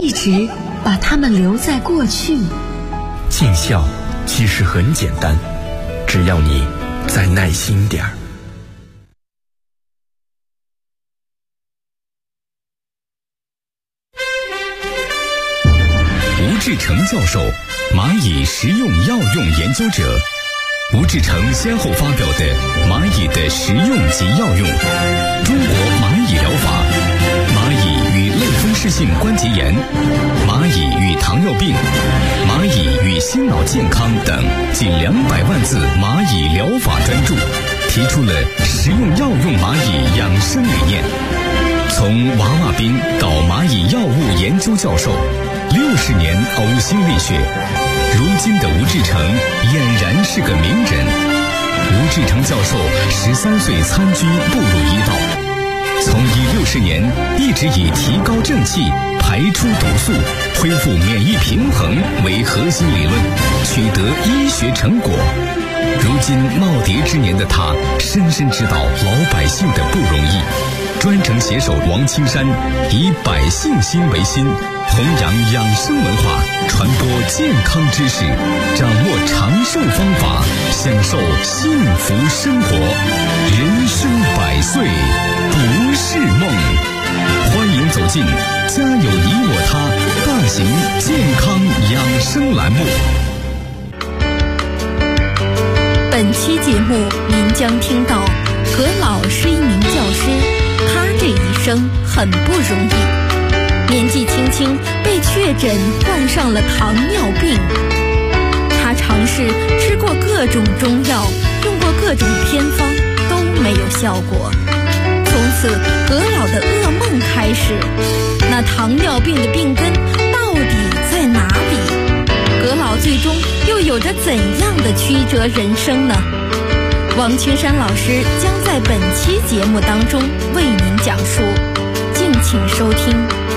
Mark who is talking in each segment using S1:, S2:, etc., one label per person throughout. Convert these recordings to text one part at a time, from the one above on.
S1: 一直把它们留在过去。
S2: 尽孝其实很简单，只要你再耐心点儿。
S3: 吴志成教授，蚂蚁食用药用研究者。吴志成先后发表的《蚂蚁的食用及药用》、《中国蚂蚁疗法》、《蚂蚁与类风湿性关节炎》、《蚂蚁与糖尿病》、《蚂蚁与心脑健康》等近200万字蚂蚁疗法专著，提出了食用药用蚂蚁养生理念。从娃娃兵到蚂蚁药物研究教授，60年呕心沥血，如今的吴志成俨然是个名人。吴志成教授13岁参军步入医道，从医60年一直以提高正气、排出毒素、恢复免疫平衡为核心理论，取得医学成果。如今耄耋之年的他，深深知道老百姓的不容易。专程携手王青山，以百姓心为心，弘扬养生文化，传播健康知识，掌握长寿方法，享受幸福生活。人生100岁不是梦。欢迎走进家有你我他大型健康养生栏目。
S4: 本期节目您将听到，何老是一名教师，他这一生很不容易，年纪轻轻被确诊患上了糖尿病。他尝试吃过各种中药，用过各种偏方，都没有效果。从此何老的噩梦开始，那糖尿病的病根到底在哪里？何老最终又有着怎样的曲折人生呢？王青山老师将在本期节目当中为您讲述，敬请收听。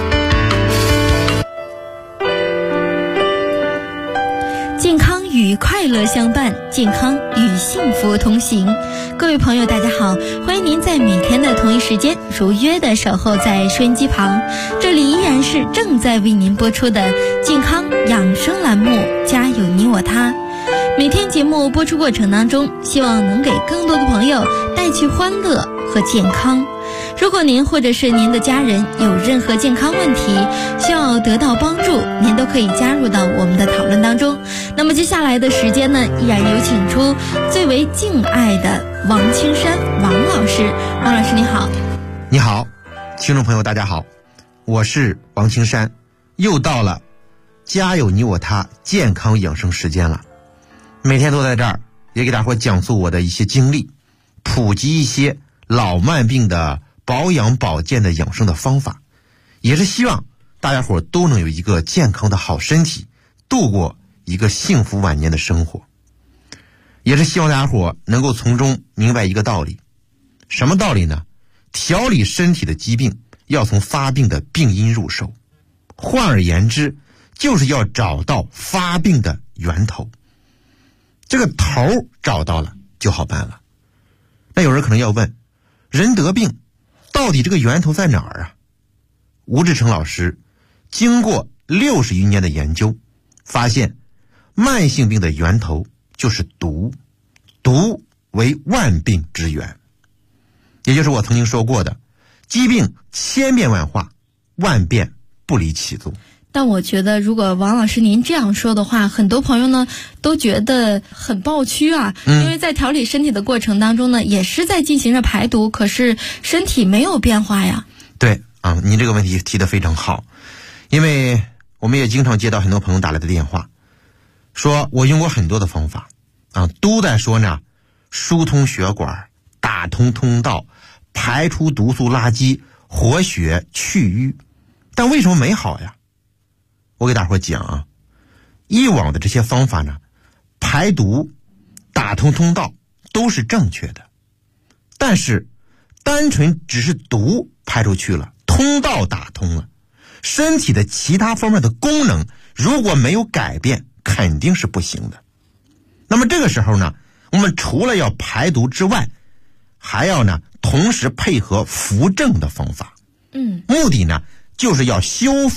S4: 健康与快乐相伴，健康与幸福同行。各位朋友大家好，欢迎您在每天的同一时间如约的守候在收音机旁，这里依然是正在为您播出的健康养生栏目，家有你我他。每天节目播出过程当中，希望能给更多的朋友带去欢乐和健康。如果您或者是您的家人有任何健康问题需要得到帮助，您都可以加入到我们的讨论当中。那么接下来的时间呢，依然有请出最为敬爱的王青山王老师。王老师你好。
S5: 你好，听众朋友大家好，我是王青山，又到了家有你我他健康养生时间了。每天都在这儿，也给大伙讲述我的一些经历，普及一些老慢病的保养保健的养生的方法，也是希望大家伙都能有一个健康的好身体，度过一个幸福晚年的生活。也是希望大家伙能够从中明白一个道理，什么道理呢？调理身体的疾病要从发病的病因入手，换而言之，就是要找到发病的源头。这个头找到了就好办了。那有人可能要问，人得病到底这个源头在哪儿啊？吴志成老师经过60余年的研究，发现慢性病的源头就是毒，毒为万病之源。也就是我曾经说过的，疾病千变万化，万变不离其宗。
S4: 但我觉得如果王老师您这样说的话，很多朋友呢都觉得很抱屈啊，因为在调理身体的过程当中呢，也是在进行着排毒，可是身体没有变化呀。
S5: 对啊，您这个问题提得非常好，因为我们也经常接到很多朋友打来的电话，说我用过很多的方法啊，都在说呢，疏通血管、打通通道、排出毒素垃圾、活血去瘀，但为什么没好呀？我给大伙讲啊，以往的这些方法呢，排毒、打通通道都是正确的，但是单纯只是毒排出去了，通道打通了，身体的其他方面的功能如果没有改变，肯定是不行的。那么这个时候呢，我们除了要排毒之外，还要呢同时配合扶正的方法。目的呢就是要修复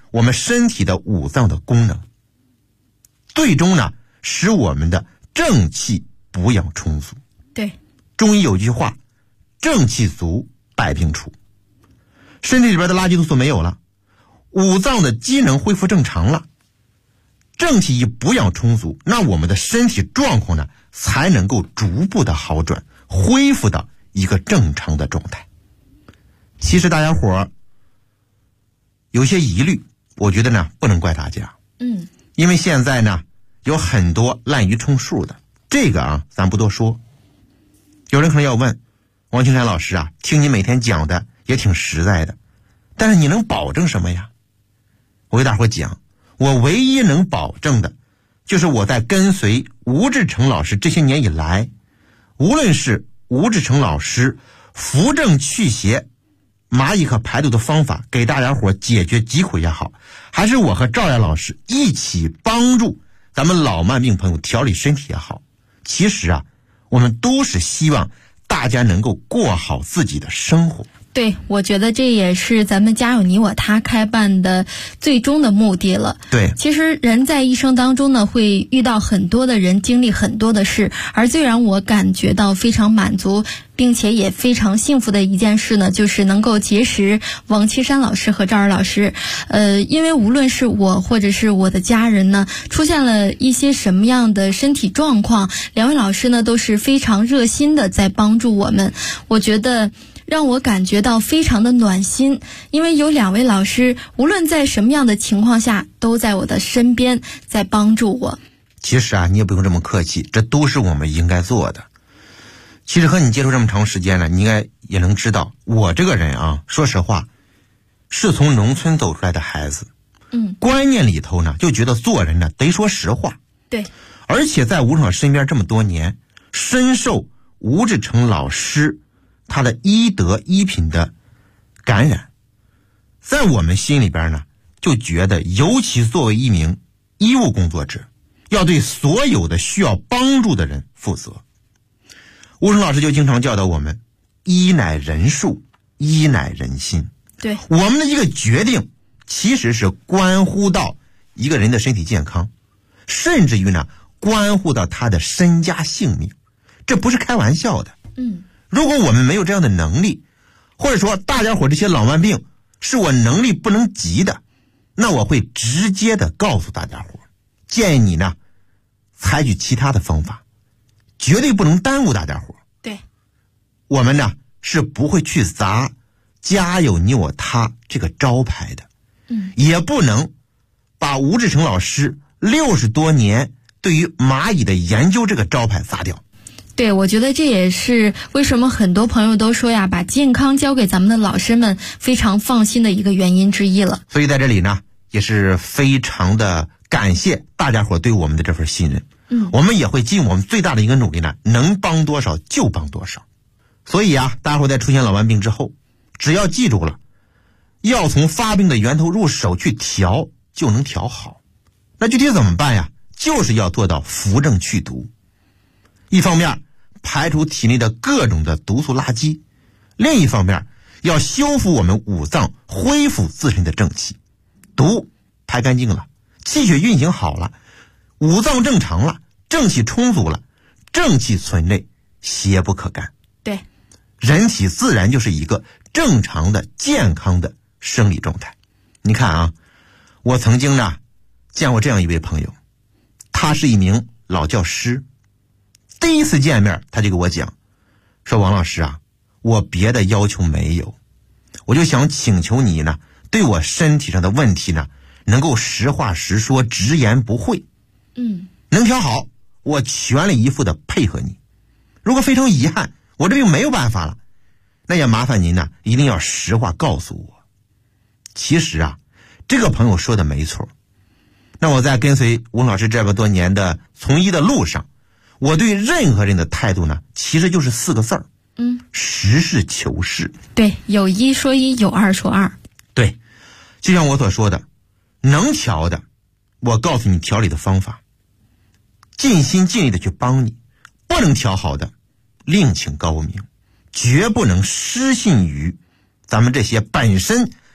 S5: 我们身体的五脏的功能，最终呢使我们的正气补养充足。
S4: 对，
S5: 中医有句话，正气足，百病除。身体里边的垃圾毒素没有了，五脏的机能恢复正常了，正气一补养充足，那我们的身体状况呢才能够逐步的好转，恢复到一个正常的状态。其实大家伙有些疑虑，我觉得呢不能怪大家，因为现在呢有很多滥竽充数的，这个咱不多说。有人可能要问，王青山老师听你每天讲的也挺实在的，但是你能保证什么呀？我给大伙讲，我唯一能保证的就是我在跟随吴志成老师这些年以来，无论是吴志成老师扶正祛邪蚂蚁和排毒的方法给大家伙解决疾苦也好，还是我和赵亚老师一起帮助咱们老慢病朋友调理身体也好，其实我们都是希望大家能够过好自己的生活。
S4: 对，我觉得这也是咱们家有你我他开办的最终的目的了。
S5: 对，
S4: 其实人在一生当中呢，会遇到很多的人，经历很多的事，而最让我感觉到非常满足并且也非常幸福的一件事呢，就是能够结识王青山老师和赵尔老师。因为无论是我或者是我的家人呢，出现了一些什么样的身体状况，两位老师呢都是非常热心的在帮助我们。我觉得让我感觉到非常的暖心，因为有两位老师无论在什么样的情况下都在我的身边，在帮助我。
S5: 其实你也不用这么客气，这都是我们应该做的。其实和你接触这么长时间了，你应该也能知道，我这个人说实话是从农村走出来的孩子，观念里头呢就觉得做人呢得说实话。
S4: 对，
S5: 而且在吴志成身边这么多年，深受吴志成老师他的医德医品的感染，在我们心里边呢就觉得，尤其作为一名医务工作者，要对所有的需要帮助的人负责。吴志成老师就经常教导我们，医乃人术，医乃人心。
S4: 对，
S5: 我们的一个决定其实是关乎到一个人的身体健康，甚至于呢关乎到他的身家性命，这不是开玩笑的。如果我们没有这样的能力，或者说大家伙这些老慢病是我能力不能及的，那我会直接的告诉大家伙，建议你呢采取其他的方法，绝对不能耽误大家伙。
S4: 对，
S5: 我们呢是不会去砸家有你我他这个招牌的，也不能把吴志成老师60多年对于蚂蚁的研究这个招牌砸掉。
S4: 对，我觉得这也是为什么很多朋友都说呀，把健康交给咱们的老师们非常放心的一个原因之一了。
S5: 所以在这里呢，也是非常的感谢大家伙对我们的这份信任。我们也会尽我们最大的一个努力呢，能帮多少就帮多少。所以大家伙在出现老慢病之后，只要记住了，要从发病的源头入手去调，就能调好。那具体怎么办呀？就是要做到扶正祛毒。一方面排除体内的各种的毒素垃圾，另一方面要修复我们五脏，恢复自身的正气。毒排干净了，气血运行好了，五脏正常了，正气充足了，正气存内，邪不可干。
S4: 对，
S5: 人体自然就是一个正常的健康的生理状态。你看我曾经呢见过这样一位朋友，他是一名老教师。第一次见面他就给我讲说，王老师我别的要求没有，我就想请求你呢对我身体上的问题呢能够实话实说，直言不讳。能调好我全力以赴的配合你，如果非常遗憾我这病没有办法了，那也麻烦您呢一定要实话告诉我。其实这个朋友说的没错。那我在跟随吴老师这么多年的从医的路上，我对任何人的态度呢其实就是4个字儿，实事求是。
S4: 对，有一说一，有二说二。
S5: 对，就像我所说的，能调的我告诉你调理的方法，尽心尽力的去帮你；不能调好的另请高明，绝不能失信于咱们这些本身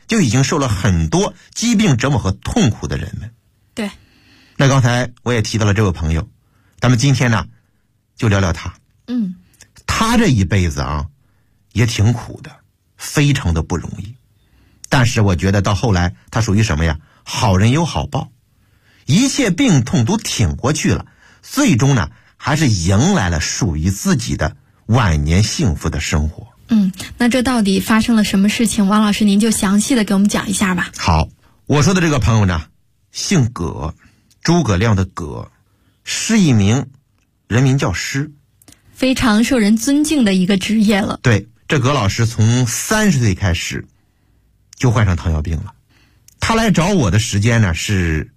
S5: 就已经受了很多疾病折磨和痛苦的人们。
S4: 对。
S5: 那刚才我也提到了这位朋友，咱们今天呢就聊聊他。他这一辈子啊也挺苦的，非常的不容易。但是我觉得到后来他属于什么呀？好人有好报，一切病痛都挺过去了，最终呢还是迎来了属于自己的晚年幸福的生活。
S4: 那这到底发生了什么事情？王老师您就详细的给我们讲一下吧。
S5: 好，我说的这个朋友呢姓葛，诸葛亮的葛，是一名人民教师，
S4: 非常受人尊敬的一个职业了。
S5: 对，这葛老师从30岁开始就患上糖尿病了。他来找我的时间呢是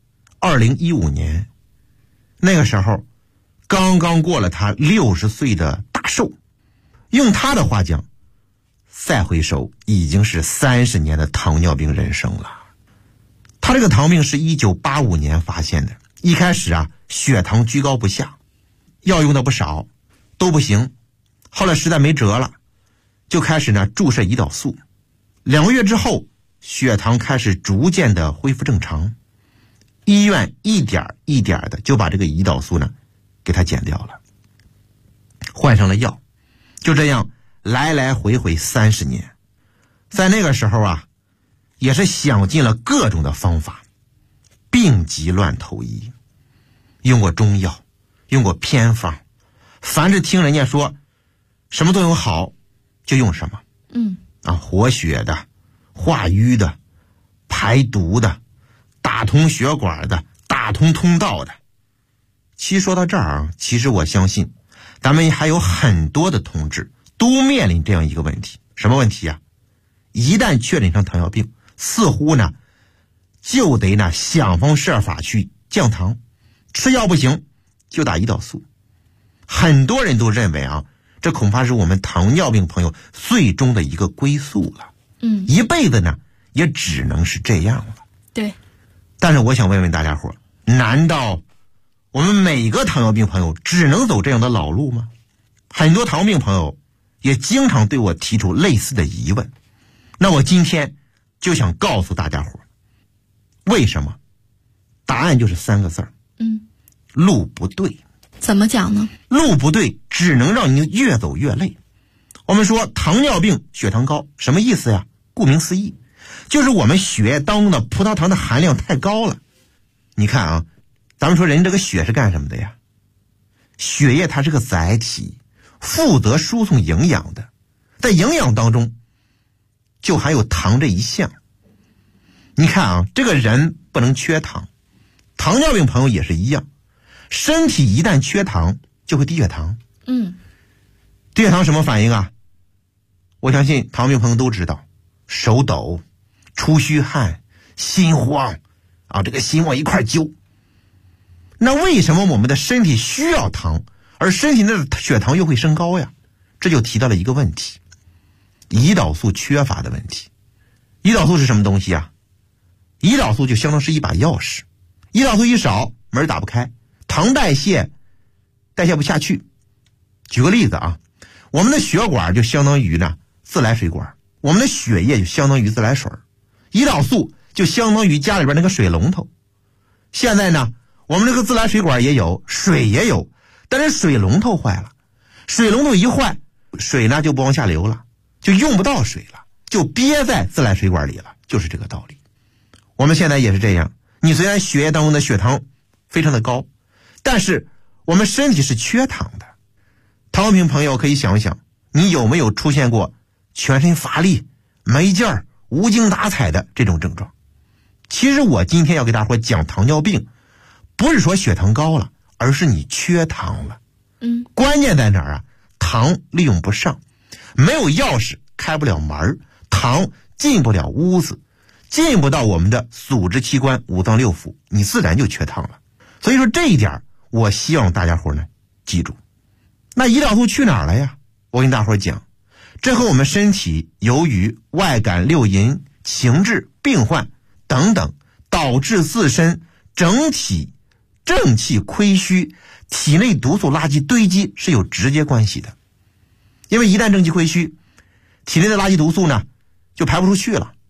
S5: 2015年，那个时候刚刚过了他60岁的大寿。用他的话讲，再回首已经是30年的糖尿病人生了。他这个糖病是1985年发现的，一开始啊血糖居高不下，药用的不少都不行，后来实在没辙了，就开始呢注射胰岛素。2个月之后，血糖开始逐渐的恢复正常，医院一点一点的就把这个胰岛素呢给他减掉了，换上了药，就这样来来回回30年。在那个时候啊也是想尽了各种的方法，病急乱投医，用过中药，用过偏方，凡是听人家说什么作用好就用什么。活血的，化瘀的，排毒的，打通血管的，打通通道的。其实说到这儿啊，其实我相信咱们还有很多的同志都面临这样一个问题。什么问题啊？一旦确诊上糖尿病，似乎呢就得呢想方设法去降糖，吃药不行就打胰岛素。很多人都认为啊，这恐怕是我们糖尿病朋友最终的一个归宿了。一辈子呢也只能是这样了。
S4: 对。
S5: 但是我想问问大家伙，难道我们每个糖尿病朋友只能走这样的老路吗？很多糖尿病朋友也经常对我提出类似的疑问。那我今天就想告诉大家伙，为什么？答案就是3个字儿。路不对。
S4: 怎么讲呢？
S5: 路不对只能让你越走越累。我们说糖尿病血糖高什么意思呀？顾名思义，就是我们血液当中的葡萄糖的含量太高了。你看啊，咱们说人这个血是干什么的呀？血液它是个载体，负责输送营养的，在营养当中就含有糖这一项。你看啊，这个人不能缺糖，糖尿病朋友也是一样，身体一旦缺糖就会低血糖。低血糖什么反应啊？我相信糖尿病朋友都知道，手抖，出虚汗，心慌啊，这个心往一块揪。那为什么我们的身体需要糖，而身体的血糖又会升高呀？这就提到了一个问题，胰岛素缺乏的问题。胰岛素是什么东西啊？胰岛素就相当是一把钥匙，胰岛素一少，门打不开，糖代谢不下去。举个例子啊，我们的血管就相当于呢自来水管，我们的血液就相当于自来水，胰岛素就相当于家里边那个水龙头。现在呢，我们这个自来水管也有，水也有，但是水龙头坏了，水龙头一坏，水呢就不往下流了，就用不到水了，就憋在自来水管里了，就是这个道理。我们现在也是这样，你虽然血液当中的血糖非常的高，但是我们身体是缺糖的。糖尿病朋友可以想一想，你有没有出现过全身乏力、没劲儿、无精打采的这种症状？其实我今天要给大伙讲糖尿病，不是说血糖高了，而是你缺糖了。关键在哪儿啊？糖利用不上，没有钥匙开不了门，糖进不了屋子，进不到我们的组织器官五脏六腑，你自然就缺糖了。所以说这一点我希望大家伙呢记住。那胰岛素去哪儿了呀？我跟大伙讲，这和我们身体由于外感六淫、情志、病患等等，导致自身整体正气亏虚，体内毒素垃圾堆积是有直接关系的。因为一旦正气亏虚，体内的垃圾毒素呢就排不出去了，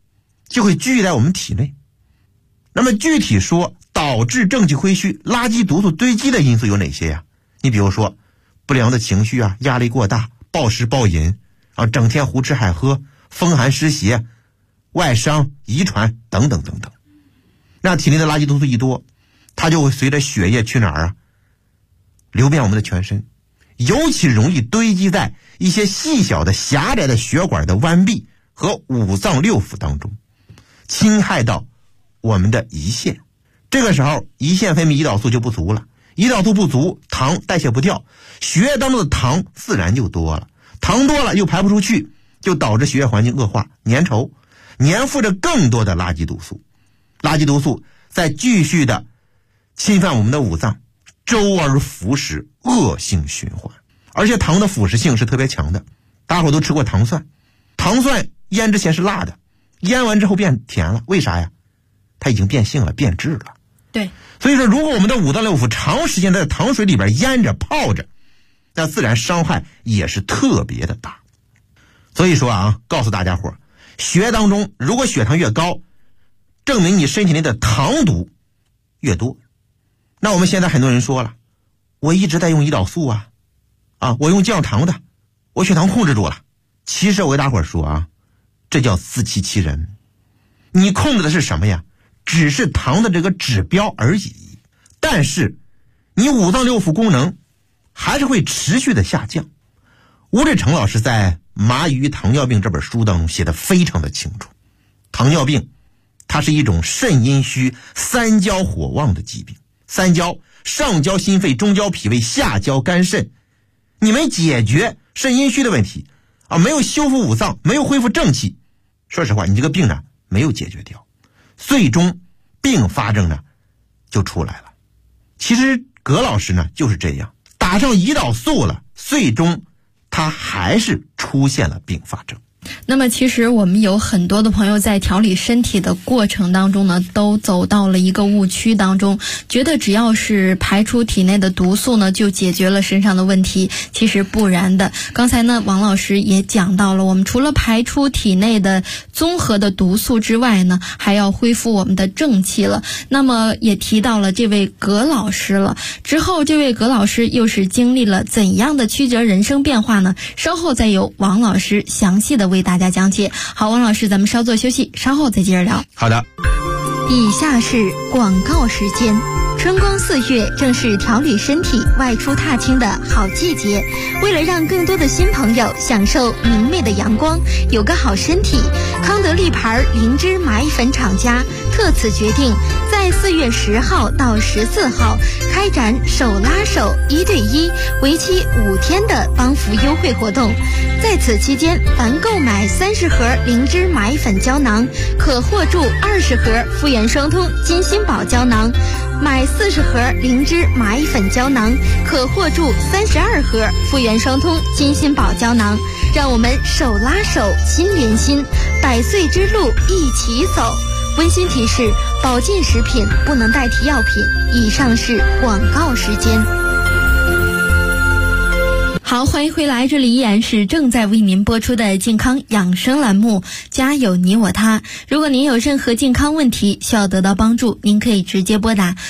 S5: 就会聚集在我们体内。那么具体说，导致正气亏虚、垃圾毒素堆积的因素有哪些呀？你比如说不良的情绪啊，压力过大，暴食暴饮啊，整天胡吃海喝，风寒湿邪，外伤、遗传等等等等。那体内的垃圾毒素一多，它就会随着血液去哪儿啊？流遍我们的全身，尤其容易堆积在一些细小的狭窄的血管的弯壁和五脏六腑当中，侵害到我们的胰腺。这个时候胰腺分泌胰岛素就不足了，胰岛素不足，糖代谢不掉，血液当中的糖自然就多了，糖多了又排不出去，就导致血液环境恶化，粘稠，粘附着更多的垃圾毒素。垃圾毒素再继续的侵犯我们的五脏，周而复始，恶性循环。而且糖的腐蚀性是特别强的，大伙都吃过糖蒜，糖蒜腌之前是辣的，腌完之后变甜了，为啥呀？它已经变性了，变质了。
S4: 对，
S5: 所以说如果我们的五脏六腑长时间在糖水里边腌着泡着，那自然伤害也是特别的大。所以说啊，告诉大家伙，血液当中如果血糖越高，证明你身体内的糖毒越多。那我们现在很多人说了，我一直在用胰岛素啊，我用降糖的，我血糖控制住了。其实我给大伙说啊，这叫自欺欺人。你控制的是什么呀？只是糖的这个指标而已，但是你五脏六腑功能还是会持续的下降。吴志成老师在《蚂蚁与糖尿病》这本书当中写得非常的清楚，糖尿病它是一种肾阴虚三焦火旺的疾病。三焦，上焦心肺，中焦脾胃，下焦肝肾。你没解决肾阴虚的问题没有修复五脏，没有恢复正气，说实话你这个病呢没有解决掉，最终并发症呢就出来了。其实葛老师呢就是这样，打上胰岛素了，最终他还是出现了并发症。
S4: 那么其实我们有很多的朋友在调理身体的过程当中呢，都走到了一个误区当中，觉得只要是排出体内的毒素呢，就解决了身上的问题。其实不然的。刚才呢，王老师也讲到了，我们除了排出体内的综合的毒素之外呢，还要恢复我们的正气了。那么也提到了这位葛老师了，之后这位葛老师又是经历了怎样的曲折人生变化呢？稍后再由王老师详细的为大家讲解。好，王老师，咱们稍作休息，稍后再接着聊。
S5: 好的。
S4: 以下是广告时间。春光4月正是调理身体、外出踏青的好季节。为了让更多的新朋友享受明媚的阳光，有个好身体，康德利牌灵芝蚂蚁粉厂家特此决定，在4月10号到14号开展手拉手1对1，为期5天的帮扶优惠活动。在此期间，凡购买30盒灵芝蚂蚁粉胶囊，可获助20盒复原双通金心宝胶囊。买40盒灵芝蚂蚁粉胶囊，可获助32盒复原双通金心宝胶囊。让我们手拉手，心连心，100岁之路一起走。温馨提示：保健食品不能代替药品。以上是广告时间。好，欢迎回来，这里依然是正在为您播出的健康养生栏目，家有你我他。如果您有任何健康问题需要得到帮助，您可以直接拨打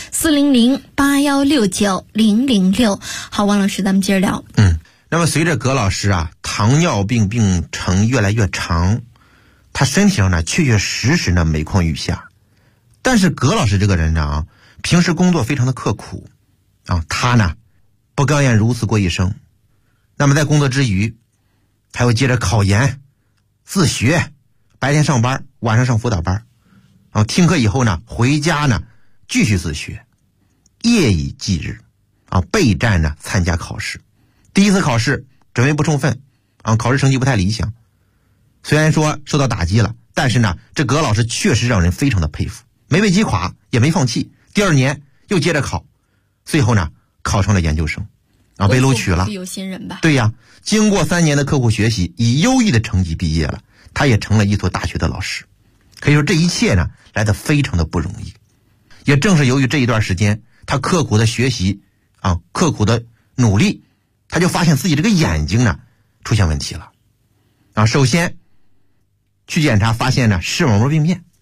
S4: 400-8169-006。好，王老师，咱们接着聊。
S5: 那么随着葛老师糖尿病病程越来越长，他身体上呢确确实实呢每况愈下。但是葛老师这个人呢平时工作非常的刻苦他呢不甘愿如此过一生。那么在工作之余，他又接着考研、自学，白天上班，晚上上辅导班，听课以后呢，回家呢继续自学，夜以继日备战呢参加考试。第一次考试准备不充分考试成绩不太理想，虽然说受到打击了，但是呢这葛老师确实让人非常的佩服，没被击垮，也没放弃，第2年又接着考，最后呢考上了研究生被录取了。
S4: 有心人吧？
S5: 对呀，经过3年的刻苦学习，以优异的成绩毕业了，他也成了一所大学的老师。可以说这一切呢来得非常的不容易。也正是由于这一段时间他刻苦的学习刻苦的努力，他就发现自己这个眼睛呢出现问题了首先去检查，发现呢视网膜病变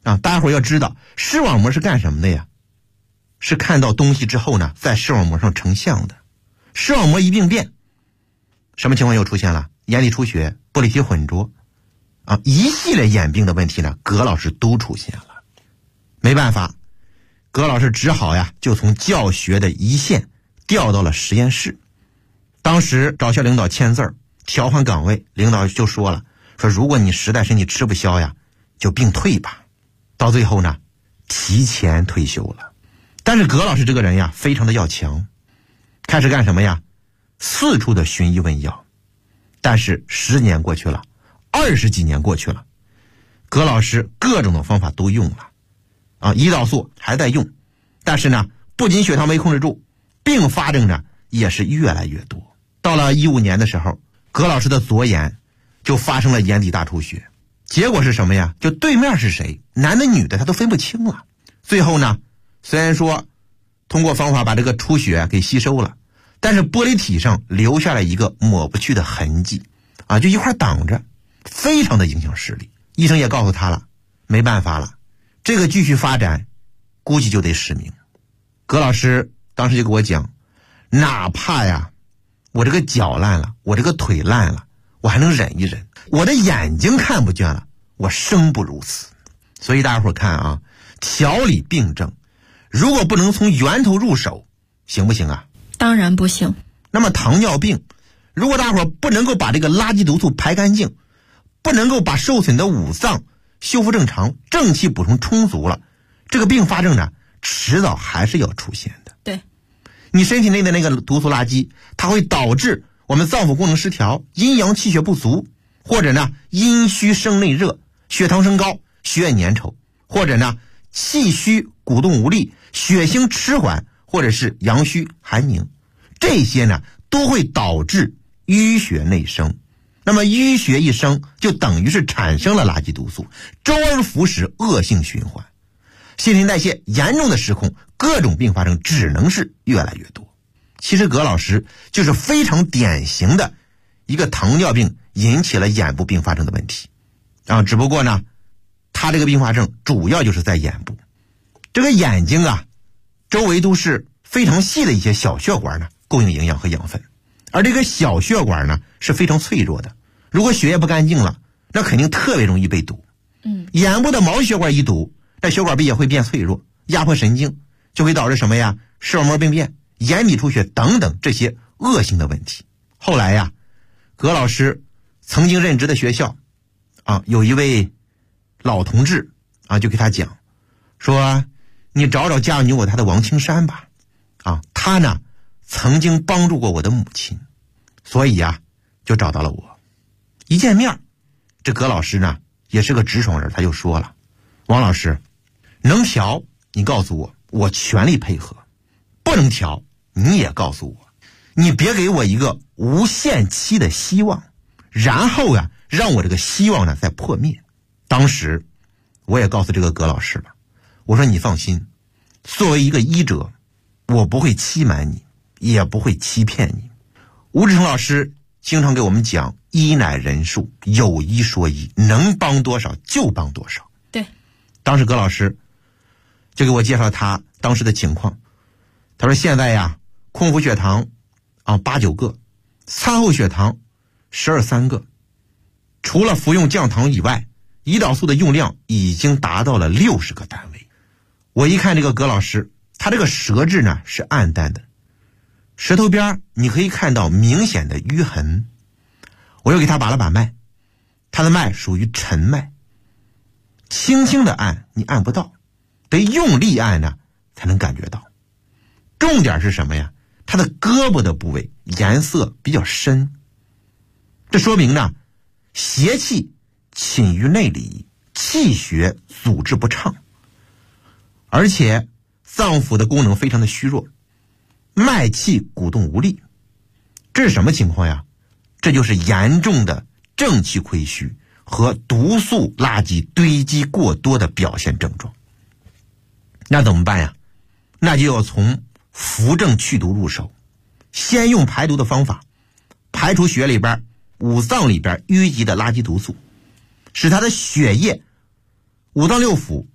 S5: 大家伙要知道，视网膜是干什么的呀？是看到东西之后呢，在视网膜上成像的。视网膜一病变，什么情况又出现了？眼底出血、玻璃体混浊一系列眼病的问题呢，葛老师都出现了。没办法，葛老师只好呀，就从教学的一线调到了实验室。当时找校领导签字调换岗位，领导就说了，说如果你实在身体吃不消呀，就病退吧。到最后呢，提前退休了。但是葛老师这个人呀，非常的要强，开始干什么呀？四处的寻医问药。但是10年过去了，20几年过去了，葛老师各种的方法都用了胰岛素还在用，但是呢，不仅血糖没控制住，并发症呢也是越来越多。到了15年的时候，葛老师的左眼就发生了眼底大出血。结果是什么呀？就对面是谁，男的女的他都分不清了。最后呢，虽然说通过方法把这个出血给吸收了，但是玻璃体上留下了一个抹不去的痕迹就一块挡着，非常的影响视力。医生也告诉他了，没办法了，这个继续发展估计就得失明。葛老师当时就给我讲，哪怕呀我这个脚烂了，我这个腿烂了，我还能忍一忍，我的眼睛看不见了，我生不如死。所以大家伙看调理病症如果不能从源头入手，行不行啊？
S4: 当然不行。
S5: 那么糖尿病，如果大伙不能够把这个垃圾毒素排干净，不能够把受损的五脏修复正常，正气补充充足了，这个并发症呢，迟早还是要出现的。
S4: 对，
S5: 你身体内的那个毒素垃圾，它会导致我们脏腑功能失调，阴阳气血不足，或者呢阴虚生内热，血糖升高，血液粘稠，或者呢气虚鼓动无力，血行迟缓，或者是阳虚寒凝，这些呢都会导致淤血内生。那么淤血一生，就等于是产生了垃圾毒素，周而复始，恶性循环。新陈代谢严重的失控，各种并发症只能是越来越多。其实葛老师就是非常典型的一个糖尿病引起了眼部并发症的问题只不过呢，他这个并发症主要就是在眼部。这个眼睛周围都是非常细的一些小血管呢，供应营养和养分。而这个小血管呢是非常脆弱的，如果血液不干净了，那肯定特别容易被堵。眼部的毛血管一堵，那血管壁也会变脆弱，压迫神经，就会导致什么呀？视网膜病变、眼底出血等等这些恶性的问题。后来呀，葛老师曾经任职的学校有一位老同志就给他讲说，你找找家有我他的王青山吧他呢曾经帮助过我的母亲，所以就找到了我。一见面，这葛老师呢也是个直爽人，他就说了，王老师，能调你告诉我，我全力配合；不能调你也告诉我，你别给我一个无限期的希望，然后让我这个希望呢再破灭。当时我也告诉这个葛老师了，我说你放心，作为一个医者，我不会欺瞒你，也不会欺骗你。吴志成老师经常给我们讲，医乃人术，有医说医，能帮多少就帮多少。
S4: 对，
S5: 当时葛老师就给我介绍他当时的情况。他说现在空腹血糖8、9个，餐后血糖12、13个，除了服用降糖以外，胰岛素的用量已经达到了60个单位。我一看这个葛老师，他这个舌质呢是暗淡的，舌头边你可以看到明显的淤痕。我又给他把了把脉，他的脉属于沉脉，轻轻的按你按不到，得用力按呢才能感觉到。重点是什么呀？他的胳膊的部位颜色比较深，这说明呢邪气侵于内里，气血阻滞不畅，而且脏腑的功能非常的虚弱，脉气鼓动无力。这是什么情况呀？这就是严重的正气亏虚和毒素垃圾堆积过多的表现症状。那怎么办呀？那就要从扶正祛毒入手，先用排毒的方法排除血里边、五脏里边淤积的垃圾毒素，使它的血液、五脏六腑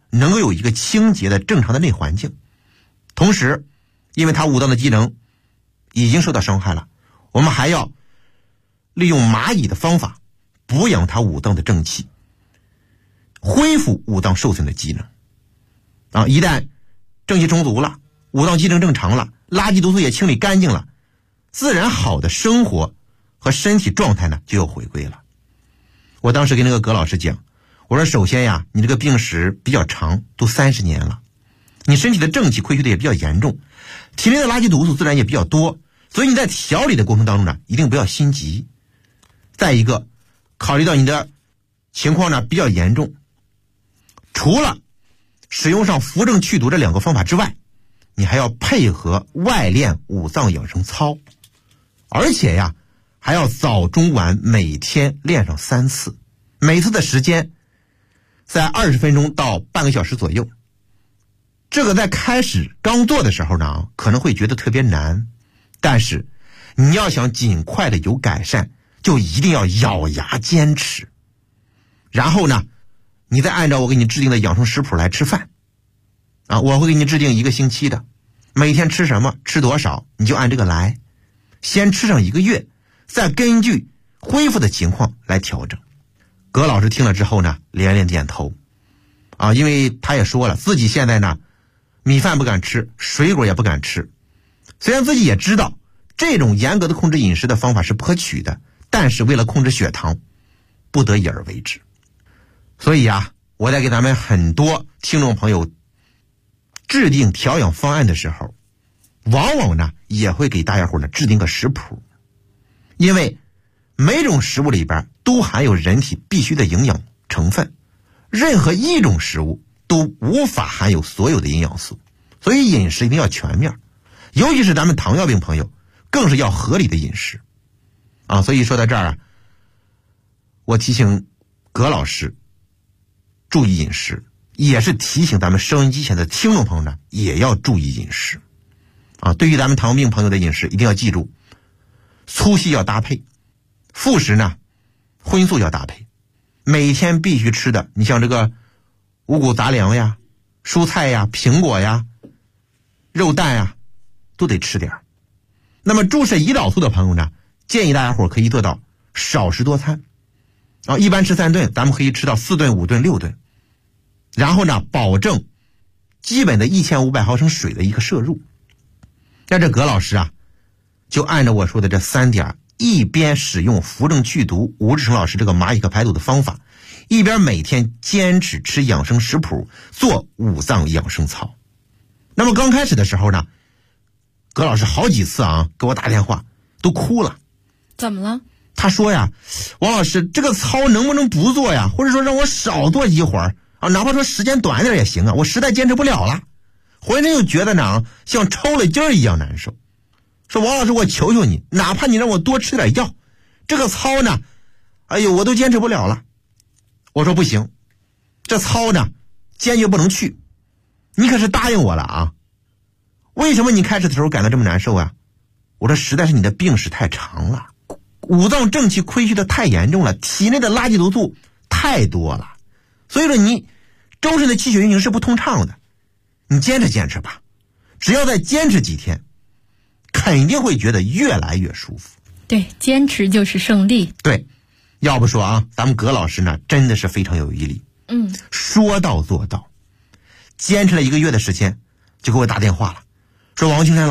S5: 能够有一个清洁的正常的内环境。同时因为他五脏的机能已经受到伤害了，我们还要利用蚂蚁的方法补养他五脏的正气，恢复五脏受损的机能。一旦正气充足了，五脏机能正常了，垃圾毒素也清理干净了，自然好的生活和身体状态呢就要回归了。我当时跟那个葛老师讲，我说首先呀，你这个病史比较长，都30年了，你身体的正气亏虚的也比较严重，体内的垃圾毒素自然也比较多，所以你在调理的过程当中呢，一定不要心急。再一个，考虑到你的情况呢比较严重，除了使用上扶正祛毒这2个方法之外，你还要配合外练五脏养生操，而且呀还要早中晚每天练上3次，每次的时间在20分钟到半个小时左右。这个在开始刚做的时候呢，可能会觉得特别难，但是你要想尽快的有改善，就一定要咬牙坚持。然后呢，你再按照我给你制定的养生食谱来吃饭。我会给你制定1个星期的，每天吃什么，吃多少，你就按这个来。先吃上1个月，再根据恢复的情况来调整。葛老师听了之后呢，连连点头。因为他也说了，自己现在呢，米饭不敢吃，水果也不敢吃。虽然自己也知道这种严格的控制饮食的方法是不可取的，但是为了控制血糖，不得已而为之。所以我在给咱们很多听众朋友制定调养方案的时候，往往呢也会给大家伙呢制定个食谱。因为每种食物里边都含有人体必须的营养成分，任何一种食物都无法含有所有的营养素，所以饮食一定要全面，尤其是咱们糖尿病朋友更是要合理的饮食。所以说到这儿我提醒葛老师注意饮食，也是提醒咱们收音机前的听众朋友呢也要注意饮食。对于咱们糖尿病朋友的饮食一定要记住，粗细要搭配，副食呢荤素要搭配，每天必须吃的，你像这个五谷杂粮呀、蔬菜呀、苹果呀、肉蛋呀，都得吃点。那么注射胰岛素的朋友呢，建议大家伙可以做到少食多餐。一般吃3顿，咱们可以吃到4顿、5顿、6顿。然后呢，保证基本的1500毫升水的一个摄入。那这葛老师就按照我说的这3点，一边使用扶正祛毒吴志成老师这个蚂蚁科排毒的方法，一边每天坚持吃养生食谱，做五脏养生操。那么刚开始的时候呢，葛老师好几次给我打电话都哭了。
S4: 怎么了？
S5: 他说王老师，这个操能不能不做呀？或者说让我少做一会儿哪怕说时间短点也行我实在坚持不了了，浑身就觉得呢像抽了筋儿一样难受。说王老师，我求求你，哪怕你让我多吃点药，这个操呢，我都坚持不了了。我说不行，这操呢坚决不能去，你可是答应我了为什么你开始的时候感到这么难受我说实在是你的病史太长了，五脏正气亏虚的太严重了，体内的垃圾毒素太多了，所以说你周身的气血运行是不通畅的。你坚持坚持吧，只要再坚持几天，肯定会觉得越来越舒服。
S4: 对，坚持就是胜利。
S5: 对，要不说咱们葛老师呢真的是非常有毅力。说到做到，坚持了1个月的时间就给我打电话了，说王青山